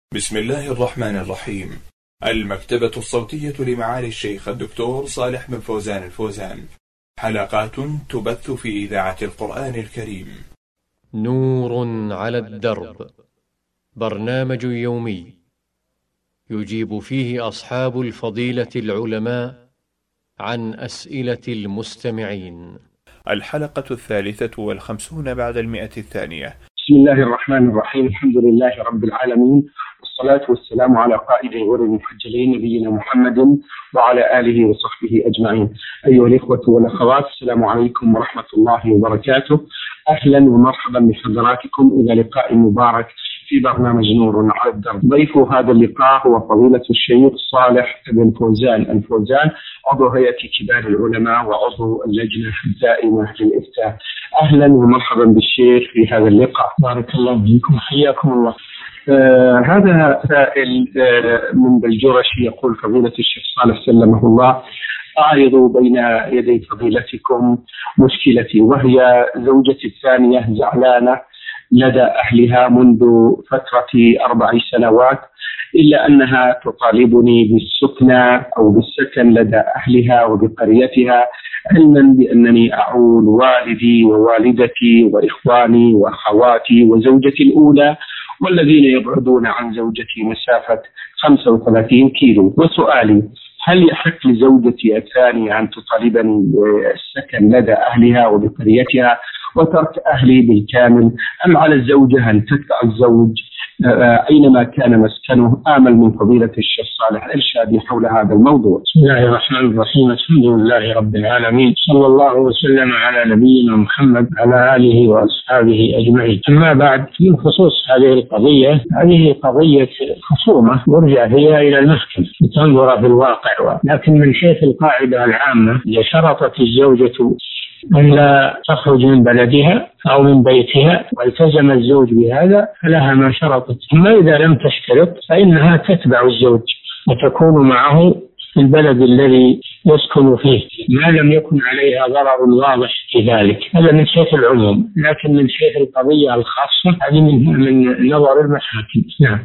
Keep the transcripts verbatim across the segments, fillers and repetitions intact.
بسم الله الرحمن الرحيم. المكتبة الصوتية لمعالي الشيخ الدكتور صالح بن فوزان الفوزان، حلقات تبث في إذاعة القرآن الكريم. نور على الدرب، برنامج يومي يجيب فيه أصحاب الفضيلة العلماء عن أسئلة المستمعين. الحلقة الثالثة والخمسون بعد المئة الثانية. بسم الله الرحمن الرحيم. الحمد لله رب العالمين، والصلاة والسلام على قائد الغر المحجلين نبينا محمد وعلى آله وصحبه أجمعين. أيها الإخوة والأخوات، السلام عليكم ورحمة الله وبركاته. أهلا ومرحبا بحضراتكم إلى لقاء مبارك في برنامج نور على الدرب. ضيف هذا اللقاء هو فضيلة الشيخ صالح بن فوزان الفوزان، عضو هيئة كبار العلماء وعضو اللجنة الدائمة للإفتاء. أهلا ومرحبا بالشيخ في هذا اللقاء. بارك الله فيكم، حياكم الله. آه هذا سائل آه من بلجرش يقول: فضيلة الشيخ صالح سلمه الله، أعرض بين يدي فضيلتكم مشكلتي، وهي زوجتي الثانية زعلانة لدى أهلها منذ فترة أربع سنوات، إلا أنها تطالبني بالسكنة أو بالسكن لدى أهلها وبقريتها، علما بأنني أعول والدي ووالدتي وإخواني وأخواتي وزوجتي الأولى والذين يبعدون عن زوجتي مسافة خمسة وثلاثين كيلو. وسؤالي: هل يحق لزوجتي الثانية أن تطالبني بالسكن لدى أهلها وبقريتها وترك أهلي بالكامل، أم على الزوجة أن تتبع الزوج أينما كان مسكنه؟ آمل من فضيلة الشيخ صالح إرشادي حول هذا الموضوع. بسم الله الرحمن الرحيم. الحمد لله رب العالمين، صلى الله وسلم على نبينا محمد على آله وأصحابه أجمعين. أما بعد، من خصوص هذه القضية، هذه قضية خصومة يرجع فيها إلى المحكمة لتنظر في الواقع، لكن من حيث القاعدة العامة، إذا شرطت الزوجة أن لا تخرج من بلدها أو من بيتها والتزم الزوج بهذا فلها ما شرطت. أما إذا لم تشترط فإنها تتبع الزوج وتكون معه في البلد الذي يسكن فيه ما لم يكن عليها ضرر واضح في ذلك. هذا من حيث العموم، لكن من حيث القضية الخاصة هذه من نظر المحاكم. نعم.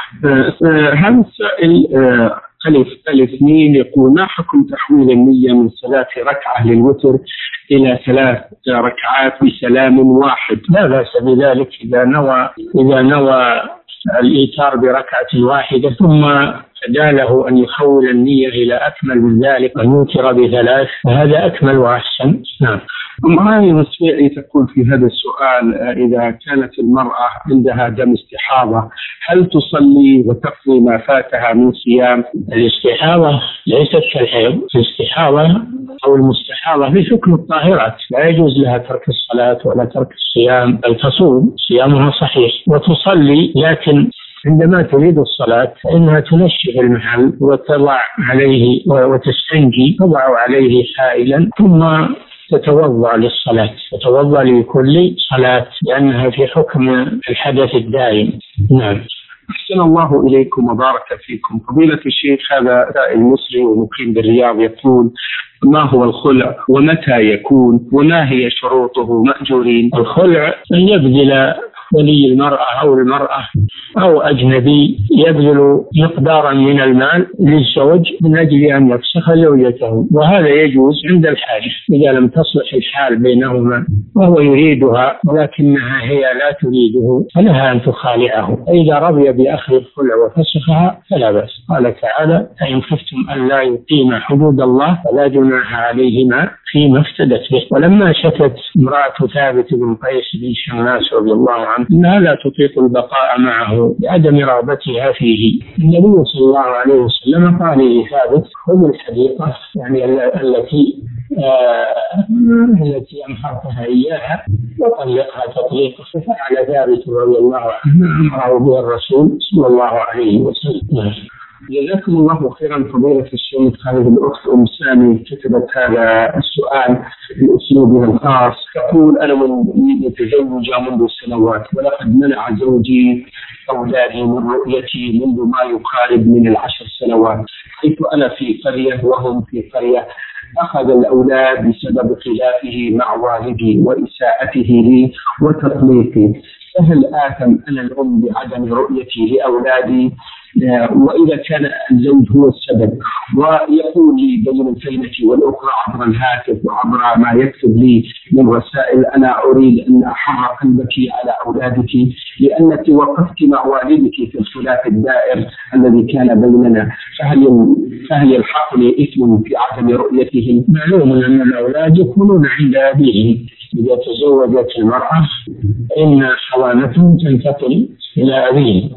هذا السائل ألف ألف مين يقول: ما حكم تحويل النية من صلاة ركعة للوتر إلى ثلاث ركعات بسلام واحد؟ لا بأس بذلك إذا نوى إذا نوى الإيتار بركعة واحدة ثم فداله أن يحول النية إلى أكمل من ذلك ويوتر بثلاث، فهذا أكمل وأحسن. نعم. معي مسيعي تقول في هذا السؤال: إذا كانت المرأة عندها دم استحاضة هل تصلي وتقضي ما فاتها من صيام؟ الاستحاضة ليست كالحيض. الاستحاضة أو المستحاضة في حكم الطاهرات، لا يجوز لها ترك الصلاة ولا ترك الصيام، بل تصوم، صيامها صحيح وتصلي، لكن عندما تريد الصلاة فإنها تنشف المحل وتضع عليه وتستنجي، تضع عليه حائلا ثم تتوضأ للصلاة، تتوضأ لكل صلاة، لأنها في حكم الحدث الدائم. نعم. أحسن الله إليكم وبارك فيكم. فضيلة الشيخ، هذا سائل مصري ومقيم بالرياض يقول: ما هو الخلع ومتى يكون وما هي شروطه مأجورين؟ الخلع أن يبذل ولي المرأة أو المرأة أو أجنبي يبذل مقدارا من المال للزوج من أجل أن يفسخ زوجته، وهذا يجوز عند الحاجة إذا لم تصلح الحال بينهما وهو يريدها ولكنها هي لا تريده، فلها أن تخالعه. فإذا رضي بأخذ الخلع وفسخها فلا بأس. قال تعالى: فإن خفتم أن لا يقيم حدود الله فلا جناح عليهما فيما افتدت به. ولما شكت امرأة ثابت بن قيس بن شماس رضي الله عنه إنها لا تطيق البقاء معه لعدم رغبتها فيه، النبي صلى الله عليه وسلم قال لثابت: خذ الحديقة، يعني التي آه التي أمهرتها إياها وطلقها تطليقا. ففعل ثابت رضي الله عنه أمره به الرسول صلى الله عليه وسلم. جزاكم الله خيرا فضيلة الشيخ. هذه الأخت أم سامي كتبت هذا السؤال بأسلوبها الخاص، تقول: أنا متزوجة منذ سنوات ولقد منع زوجي أولادي من رؤيتي منذ ما يقارب من العشر سنوات، حيث أنا في قرية وهم في قرية. أخذ الأولاد بسبب خلافه مع والدي وإساءته لي وتطليقي، فهل آثم أنا الأم بعدم رؤيتي لأولادي؟ وإذا كان الزوج هو السبب ويقول لي بين الكلمة والأخرى عبر الهاتف وعبر ما يكتب لي من رسائل أنا أريد أن أحر قلبك على أولادك لأنك وقفت مع والدك في الخلاف الدائر الذي كان بيننا، فهل فهل يلحقني إثم في عدم رؤيتهم؟ معلوم أن الأولاد يكونون عند أبيهم. إذا تزوجت المرأة فإن حوانتهم تنتقل إلى أبيهم،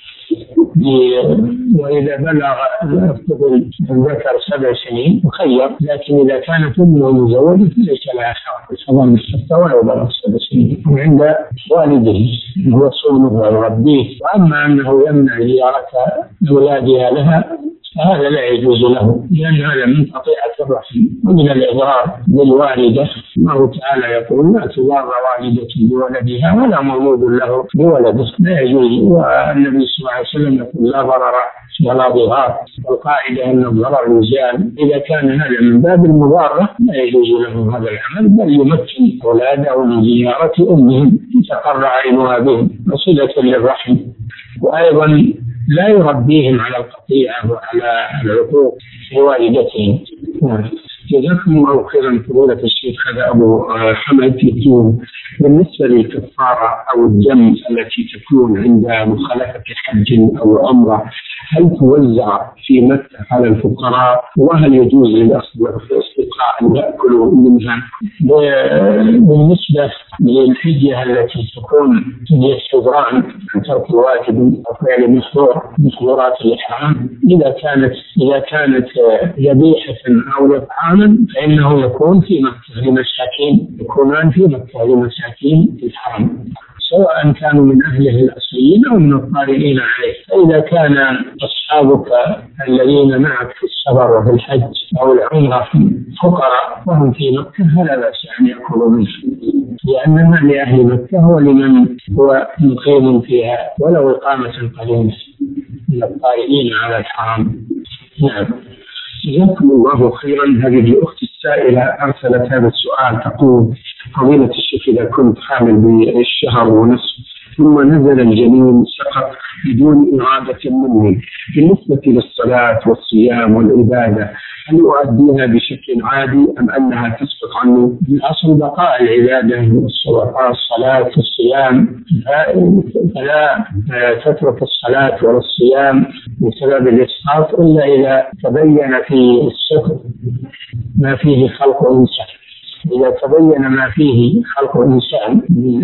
وإذا بلغ الطفل الذكر سبع سنين مخير، لكن إذا كانت أمه مزوجة فليس لها حق تضم حتى ولو بلغ سبع سنين عند والده هو صومه ويربيه. وأما أنه يمنع زيارة أولادها لها فهذا لا يجوز له، لأن هذا من قطيعة الرحم ومن الإضرار بالوالدة. الله تعالى يقول لا تضار والدة بولدها ولا مولود له بولده، لا يجوز. والنبي صلى الله عليه وسلم يقول لا ضرر ولا ضرار، والقاعدة أن الضرر يزال. إذا كان هذا من باب المضارة لا يجوز له هذا العمل، بل يمكن أولاده من زيارة أمهم تقر عينها بهم وصلة للرحم، وأيضا لا يربيهم على القطيعة وعلى العقوق لوالدتهم. جزاكم الله خيرا فضيلة الشيخ. هذا أبو حمد يقول بالنسبة للكفارة أو الدم التي تكون عند مخالفة حج أو عمرة هل توزع في مكة على الفقراء؟ وهل يجوز للأصدقاء أن يأكلوا منها؟ بالنسبة للحجة التي تكون هي الشبران عن ترك واجب أو فعل محظور محظورات الإحرام، إذا كانت إذا كانت ذبيحة أو إطعاما فإنه يكون في مكة لمساكين، يكونان في مكة لمساكين في الحرم، سواء كانوا من أهله الأصليين أو من الطارئين عليه. فإذا كان أصحابك الذين معك في السفر وفي الحج أو العمرة فقراء وهم في مكة فلا بأس أن يأكلوا منه، لأن ما لأهل مكة هو لمن هو مقيم فيها ولو إقامة قليلة من الطارئين على الحرم. نعم. جزاكم الله خيرا. هذه الأخت السائلة أرسلت هذا السؤال تقول فضيلة الشيخ إذا كنت حامل بالشهر ونصف ثم نزل الجنين سقط بدون إرادة مني، بالنسبة للصلاة والصيام والعبادة هل أؤديها بشكل عادي أم أنها تسقط عني؟ الأصل بقاء العبادة والصلاة والصيام، فلا تترك الصلاة والصيام بسبب الإسقاط إلا إذا تبين في السقط ما فيه خلق إنسان. إذا تبين ما فيه خلق إنسان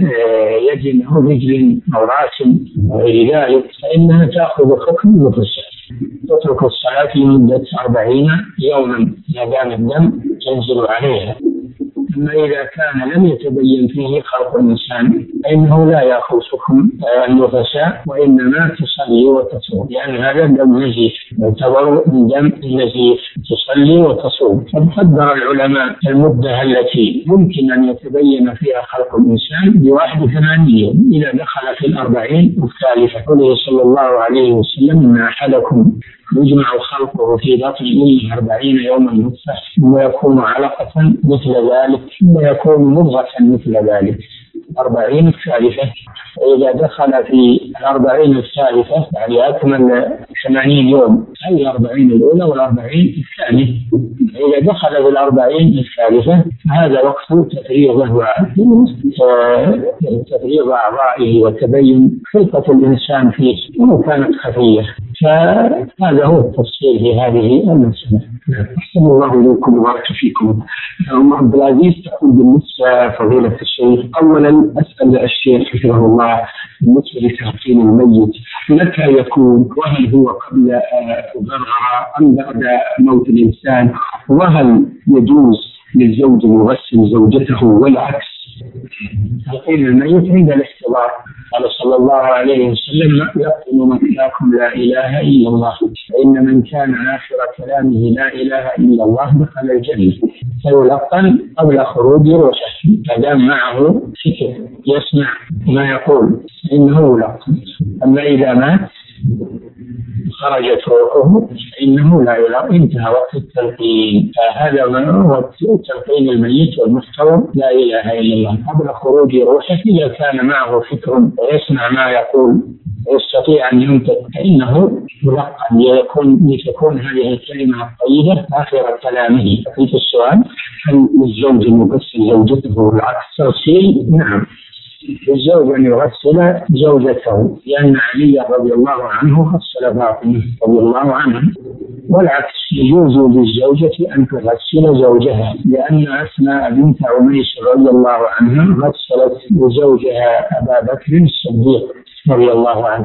يد أو رجل أو رأس أو غير ذلك فإنها تأخذ حكم النفس، تترك الصلاة لمدة أربعين يوما ما دام الدم ينزل عليها. أما إذا كان لم يتبين فيه خلق الإنسان فإنه لا يأخذ حكم النفساء وإنما تصلي وتصوم، لأن يعني هذا دم نزيف يعتبر من دم النزيف، تصلي وتصوم. فقدر العلماء المدة التي يمكن أن يتبين فيها خلق الإنسان بواحد وثمانين يوم إذا دخل في الأربعين الثالثة. قوله صلى الله عليه وسلم إن أحدكم يجمع خلقه في بطن أمه أربعين يوما نطفة ثم يكون علقة مثل ذلك ثم يكون مضغة مثل ذلك أربعين الثالثة. وإذا دخل في الأربعين الثالثة يعني أكمل ثمانين يوم، أي الأربعين الأولى والأربعين الثانية، إذا دخل في الأربعين الثالثة هذا وقت تفريغه تفريغ أعضائه وتبين خلقة الإنسان فيه ولو كانت خفية. فهذا هو التفصيل في هذه المسألة. أحسن الله إليكم وبارك فيكم. أم عبد العزيز تقول بالنسبة فضيلة الشيخ أولا أسأل الشيخ حفظه الله بالنسبة لتعقيم الميت لك يكون وهل هو قبل الغرغرة أم بعد موت الإنسان، وهل يجوز للزوج يغسل زوجته والعكس؟ تلقين الميت عند الاحتضار قال صلى الله عليه وسلم يقتل مكاكم لا إله إلا الله، فإن من كان آخر كلامه لا إله إلا الله دخل الجنة، فيلقن قبل خروج روحه ما دام معه فكر يسمع ما يقول إنه يلقن. أما إذا مات خرجت روحه فإنه لا يلام، انتهى وقت التلقين. فهذا هو تلقين الميت والمحتضر لا إله إلا الله قبل خروج روحه. إذا كان معه فكر ويسمع ما يقول يستطيع أن ينطق فإنه يلقن يكون لتكون هذه الكلمة الطيبة آخر كلامه. في السؤال هل للزوج المغسل زوجته والعكس تغسيل؟ نعم، الزوج أن يغسل زوجته، لأن علي رضي الله عنه غسل فاطمة رضي الله عنها، والعكس يجوز للزوجة أن تغسل زوجها، لأن أسماء بنت عميس رضي الله عنها غسلت لزوجها أبا بكر الصديق رضي الله عنه.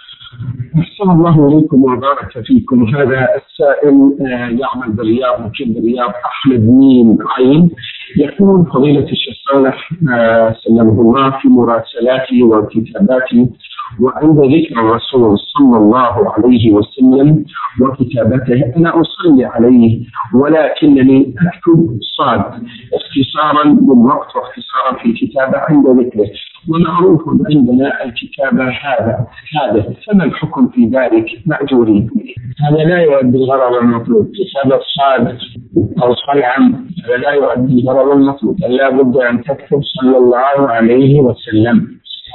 أحسن الله إليكم وبارك فيكم. هذا السائل يعمل بالرياض، مقيم بالرياض، أحمد ميم عين، يقول فضيلة الشيخ صالح سلمه الله في مراسلاته وكتاباته وعند ذكر الرسول صلى الله عليه وسلم وكتابته أنا أصلي عليه ولكنني أكتب صاد اختصارا للوقت واختصارا في الكتابة عند ذكره، ومعروف عندنا الكتابة هذا هذا فما الحكم في ذلك مأجورين؟ هذا لا يؤدي الغرض المطلوب. كتابة صاد أو صلعا هذا لا يؤدي الغرض المطلوب، لا بد أن تكتب صلى الله عليه وسلم،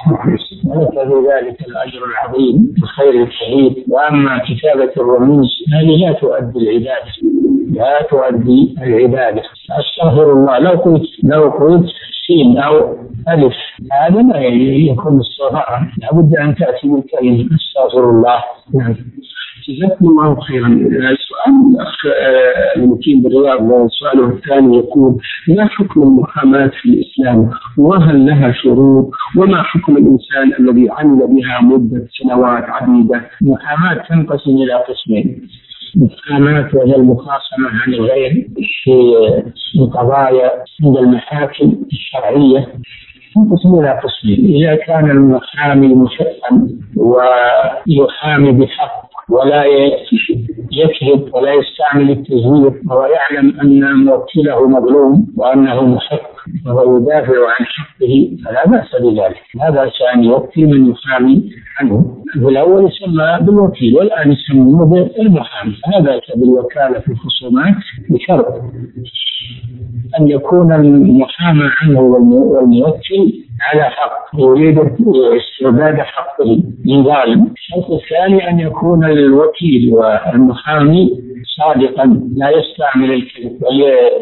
ولك في ذلك الأجر العظيم والخير الكبير. وأما كتابة الرموز هذه لا تؤدي العبادة، لا تؤدي العبادة. أستغفر الله، لو قلت لو قلت سين أو ألف هذا لا يكون الصغار، لا بد أن تأتي بالكلمة أستغفر الله. نعم، جزاكم الله خيرا. السؤال الأخ المقيم بالرياض سؤاله الثاني يقول ما حكم المحاماة في الإسلام وهل لها شروط وما حكم الإنسان الذي عمل بها مدة سنوات عديدة؟ المحاماة تنقسم إلى قسمين: محاماة وهي المخاصمة عن الغير في القضايا عند المحاكم الشرعية، تنقسم إلى قسمين: إذا كان المحامي محقا ويحامي بحق ولا يكذب ولا يستعمل التزوير ويعلم أن موكله مظلوم وأنه محق وهو يدافع عن حقه فلا بأس بذلك، لا بأس أن يوكل من يحامي عنه. الأول يسمى بالوكيل والآن يسمونه بالمحامي. هذا بالوكالة في الخصومات بشرط أن يكون المحامى عنه والموكل على حق يريد استرداد حقه من ظالم. الشرط الثاني أن يكون الوكيل والمحامي صادقا لا يستعمل الكذب بل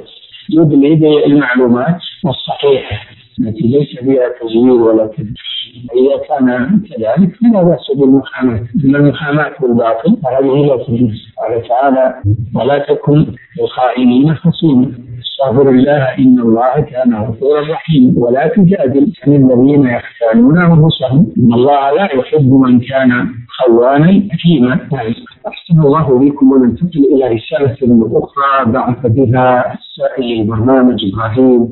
يدلي المعلومات الصحيحة التي ليس فيها تزوير ولا كذب. إذا كان كذلك فلا بأس بالمحاماة، أما المحاماة بالباطل فهذه لا تجوز. قال تعالى: ولا تكن للخائنين خصيما. استغفر الله إن الله كان غفورا رحيما. ولا تجادل عن الذين يختانون أنفسهم إن الله لا يحب من كان خوانا أثيما. أحسن الله بكم. وننتقل إلى رسالة أخرى بعث بها السائل البرنامج إبراهيم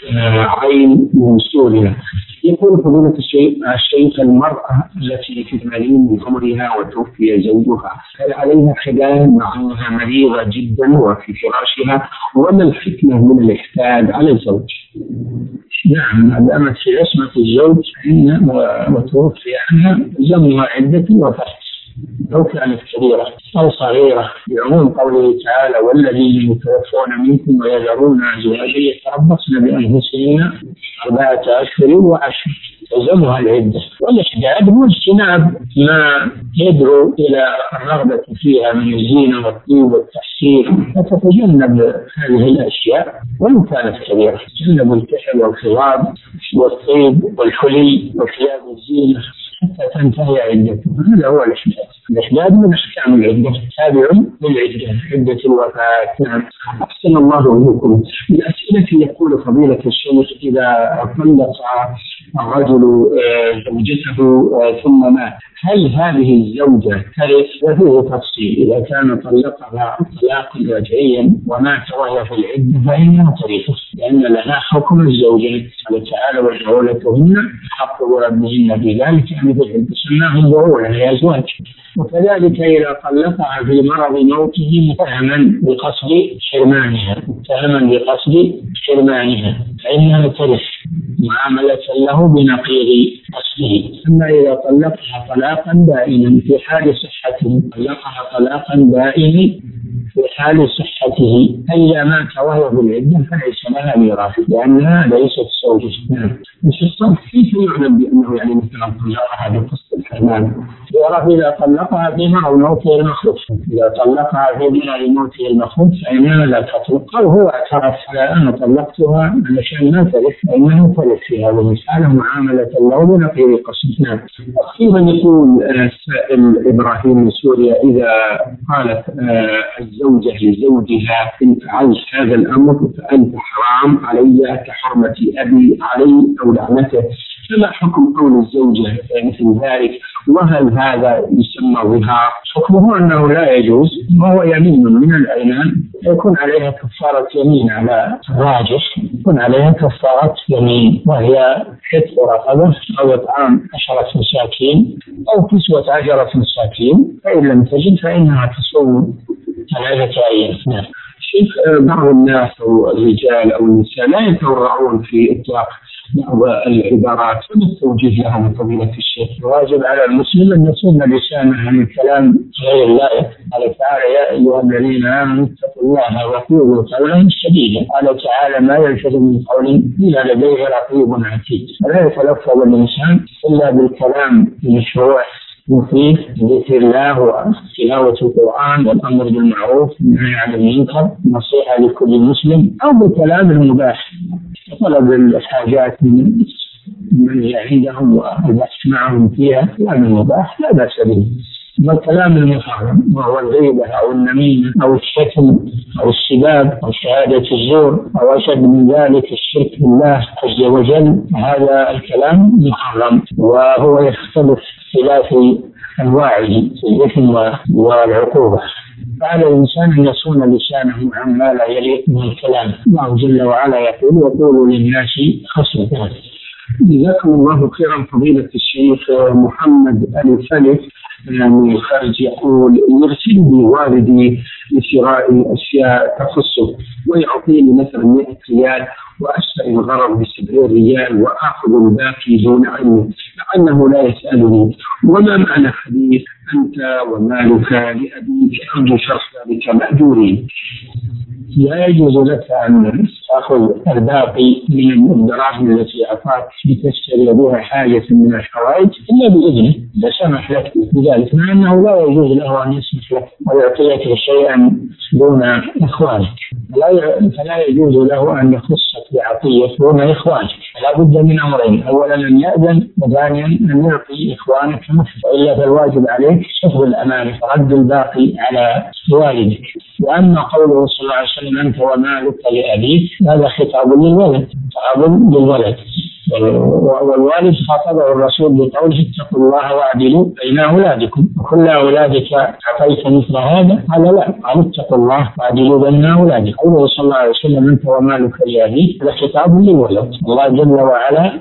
عين من سوريا. يقول فضيلة الشيخ المرأة التي في الثمانين من عمرها وتوفي زوجها هل عليها خلال مع أنها مريضة جدا وفي فراشها، وما الحكمة من الإحتال على الزوج؟ نعم، ما دامت في عصمة الزوج وتوفي عنها زمها عدة وفاة، لو كانت كبيرة أو صغيرة، بعموم قوله تعالى: والذين يتوفون منكم ويذرون أزواجا يتربصن بأنفسهن أربعة أشهر وعشر، تلزمها العدة. والإحداد هو اجتناب ما يدعو إلى الرغبة فيها من الزينة والطيب والتحسين، فتتجنب هذه الأشياء وإن كانت كبيرة. تجنب الكحل والخضاب والطيب والحلي وثياب الزينة حتى تنتهي عدته. هذا هو الإحداد. الإحداد من أحكام العدة، تابع للعدة، عدة الوفاة. نعم. أحسن الله إليكم. من أسئلة يقول فضيلة الشيخ: إذا طلق الرجل زوجته ثم مات هل هذه الزوجة ترث؟ وفيه تفصيل. إذا كان طلقها طلاقا رجعيا ومات وهي في العدة فإنها ترثه، لأن لها حكم الزوجين. قال تعالى: وبعولتهن حق ربهن بذلك يعني بالعدة، سماهم بعولا هي أزواج. وكذلك إذا طلقها في مرض موته متهما بقصد حرمانها متهما بقصد حرمانها فإنها ترث معاملة له له بنقيض قصده. أما إذا طلقها طلاقا دائما في حال صحته، طلقها طلاقا دائما في حال صحته، إذا مات وهي بالعدة فليس لها ميراث لأنها ليست زوجة. نعم. كيف يعلم بأنه يعني مثلا طلقها بقصد الحرمان؟ يعرف إذا طلقها في مرض موته المخلوق، إذا طلقها في مرض موته المخلوق فإنها لا تطلق، أو هو اعترف على أن طلقتها علشان ما تلف فإنه تلف في هذا المسألة معاملة له بنقيض قصد. نعم. أخيرا يقول السائل إبراهيم من سوريا: إذا قالت الزوجة لزوجها إن فعلت هذا الأمر فأنت حرام علي كحرمة أبي علي أو لعنته، فما حكم قول الزوجة مثل ذلك؟ وهل هذا يسمى ظهار؟ حكمه أنه لا يجوز، وهو يمين من الأيمان يكون عليها كفارة يمين على الراجح، يكون عليها كفارة يمين وهي عتق رقبة أو إطعام عشرة مساكين أو كسوة عشرة مساكين، فإن لم تجد فإنها تصوم ثلاثة أيام. نعم. شيخ، بعض الناس أو الرجال أو النساء لا يتورعون في إطلاق بعض العبارات، فما التوجيه لها من فضيلة الشيخ؟ الواجب على المسلم أن يصون لسانه عن الكلام غير اللائق. قال تعالى: يا أيها الذين آمنوا اتقوا الله وقولوا قولا سديدا. قال تعالى: ما يلفظ من قول إلا لديه رقيب عتيد. فلا يتلفظ الإنسان إلا بالكلام المشروع مفيد ذكر الله وتلاوة القرآن والأمر بالمعروف والنهي عن المنكر، نصيحة لكل مسلم، أو بالكلام المباح طلب الحاجات من من عندهم والبحث معهم فيها، كلام المباح لا بأس به. أما الكلام المحرم وهو الغيبة أو النميمة أو الشتم أو السباب أو شهادة الزور أو أشد من ذلك الشرك بالله عز وجل، هذا الكلام محرم وهو يختلف اختلاف أنواعه في الإثم والعقوبة. فعلى الإنسان أن يصون لسانه عما لا يليق من الكلام. الله جل وعلا يقول: وقولوا للناس حسنا. جزاكم الله خيرا فضيلة الشيخ. محمد الفلك من الخارج يقول: يرسلني والدي لشراء أشياء تخصه ويعطيني مثلا مئة ريال وأشتري الغرض بسبعين ريال وآخذ الباقي دون علمه لأنه لا يسألني، وما معنى حديث أنت ومالك لأبيك؟ أرجو شرح ذلك مأجورين. لا يجوز لك أن تأخذ الباقي من الدراهم التي أعطاك لتشتري بها حاجة من الحوائج إلا بإذنه إذا سمح لك بذلك، مع أنه لا يجوز له أن يسمح لك ويعطيك شيئا دون إخوانك. فلا يجوز له أن يخصك بعطية دون إخوانك. فلا بد من أمرين: أولا أن يأذن، وثانيا أن يعطي إخوانك مثل، وإلا فالواجب عليك حفظ الأمانة ورد الباقي على والدك. وأما قوله صلى الله عليه وسلم: أنت ومالك لأبيك، هذا خطاب للولد، خطاب للولد، والوالد خاطبه الرسول بقوله: اتقوا الله واعدلوا بين أولادكم، وكل أولادك أعطيت مثل هذا؟ قال لا، قال: اتقوا الله واعدلوا بين أولادكم. قوله صلى الله عليه وسلم: أنت ومالك لأبيك، هذا خطاب للولد. الله جل وعلا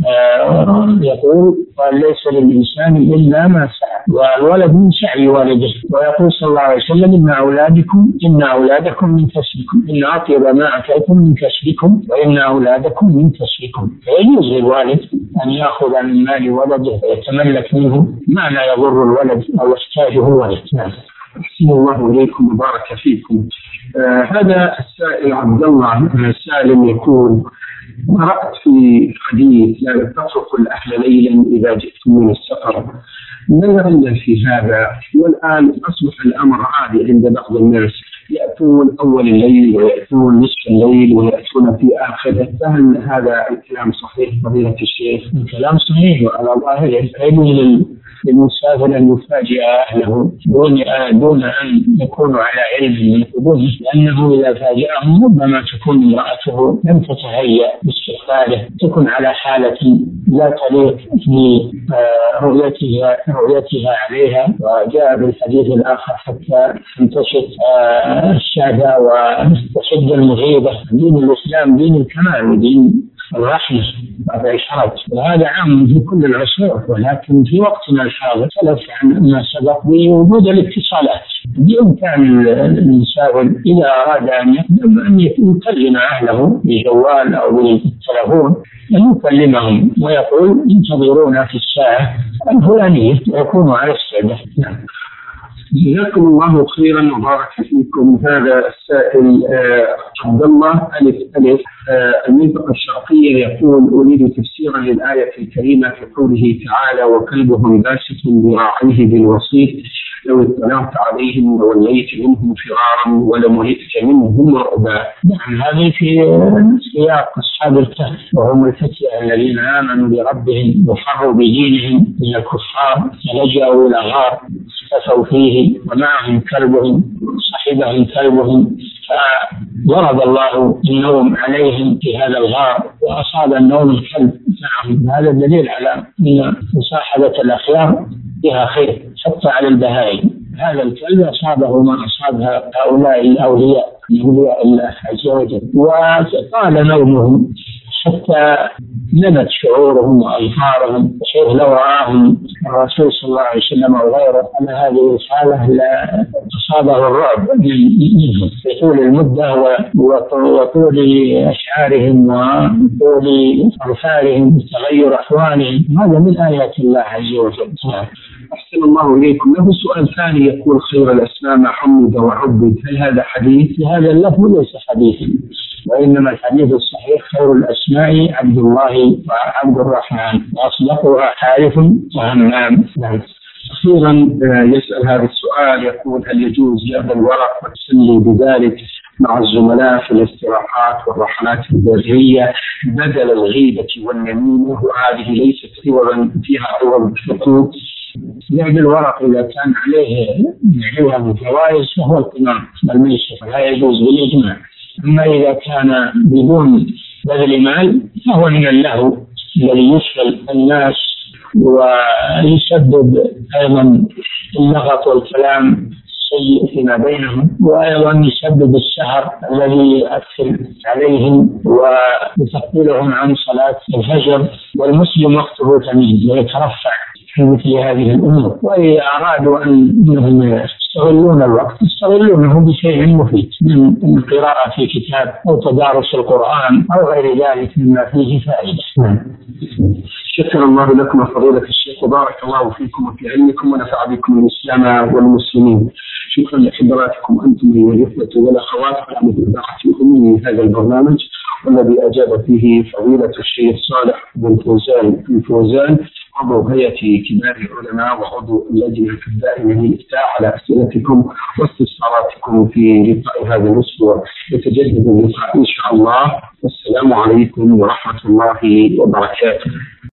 آه يقول: ليس للإنسان إلا ما سعى، والولد من سعي والده. ويقول صلى الله عليه وسلم: إن أولادكم إن أولادكم من كسبكم، إن أطيب ما أكلتم من كسبكم وإن أولادكم من كسبكم. فيجوز للوالد أن يأخذ من مال ولده ويتملك منه ما لا يضر الولد أو يحتاجه الولد. نعم. أحسن الله إليكم وبارك فيكم. آه هذا السائل عبد الله سالم يقول: قرأت في حديث: لا تتركوا الأهل ليلا إذا جئتم من السفر. ما العلة في هذا؟ والآن أصبح الأمر عادي عند بعض الناس، يأتون أول الليل ويأتون نصف الليل ويأتون في آخره، فهل هذا الكلام صحيح فضيلة الشيخ؟ الكلام صحيح وعلى ظاهره. يجوز للمسافر أن يفاجئ أهله دون دون أن يكونوا على علم من قدومه، لأنه إذا فاجأهم ربما تكون امرأته لم تتهيأ باستقباله، تكون على حالة لا تليق برؤيتها رؤيتها عليها. وجاء بالحديث الآخر: حتى تنتشط الشهوة وتشد المغيبة. دين الإسلام دين الكمال ودين الرحمة والإشراك، وهذا عام في كل العصور، ولكن في وقتنا الحاضر تلف عن ما سبق بوجود الاتصالات. بإمكان الإنسان إذا أراد أن يقدم أن يكلم أهله بجوال أو بالتلفون، أن يكلمهم ويقول انتظرونا في الساعة الفلانية ويكونوا على استعداد. نعم. جزاكم الله خيرا وبارك فيكم. هذا السائل عبد الله ألف ألف المنطقة الشرقية يقول: أريد تفسيرا للآية الكريمة في قوله تعالى: وكلبهم باسط ذراعيه بالوسيط لو اطلعت عليهم لوليت منهم فرارا ولملئت منهم رعبا. نعم، هذه في سياق أصحاب الكهف وهم الفتية الذين آمنوا بربهم وفروا بدينهم من الكفار فلجأوا إلى غار اختفوا فيه ومعهم كلبهم صاحبهم كلبهم، فضرب الله النوم عليهم في هذا الغار وأصاب النوم الكلب معهم. هذا دليل على أن مصاحبة الأخيار فيها خير حتى على البهائم. هذا الكلب أصابه ما أصاب هؤلاء الأولياء أولياء الله عز وجل، وطال نومهم حتى نمت شعورهم وأظفارهم، بحيث لو رآهم الرسول صلى الله عليه وسلم وغيره أن هذه الحالة لا أصابه الرعب منهم في طول المدة وطول أشعارهم وطول أظفارهم وتغير أحوالهم. هذا من آيات الله عز وجل. أحسن الله إليكم. له سؤال ثاني يقول: خير الأسماء ما حمد وعبد، هل هذا حديث؟ هذا اللفظ ليس حديثا، وإنما الحديث الصحيح خير الأسماء عبد الله وعبد الرحمن وأصدقها حارث وهمام. نعم. أخيرا يسأل هذا السؤال يقول: هل يجوز يأخذ الورق وتسلي بذلك مع الزملاء في الاستراحات والرحلات البرية بدل الغيبة والنميمة، وهذه ليست عوضا فيها عوض حقوق؟ لعب الورق إذا كان عليه عوض جوائز فهو القمار والميسر لا يجوز بالإجماع، أما إذا كان بدون بذل مال فهو من اللهو الذي يشغل الناس ويسبب أيضا اللغط والكلام السيء فيما بينهم، وأيضا يسبب السهر الذي يؤثر عليهم ويثقلهم عن صلاة الفجر، والمسلم وقته ثمين ويترفع في مثل هذه الأمور. وإذا أرادوا أنهم يستغلون الوقت يستغلونه بشيء مفيد من القراءة في كتاب أو تدارس القرآن أو غير ذلك مما فيه فائدة. شكر الله لكم فضيلة الشيخ وبارك الله فيكم وفي علمكم ونفع بكم الإسلام والمسلمين. شكرا لحضراتكم أنتم الإخوة والأخوات على متابعة أمي هذا البرنامج والذي أجاب فيه فضيلة الشيخ صالح بن فوزان الفوزان عضو هيئة كبار العلماء وعضو اللجنة الدائمة للإفتاء على أسئلتكم واستفساراتكم في لقاء هذا الأسبوع. يتجدد اللقاء إن شاء الله. والسلام عليكم ورحمة الله وبركاته.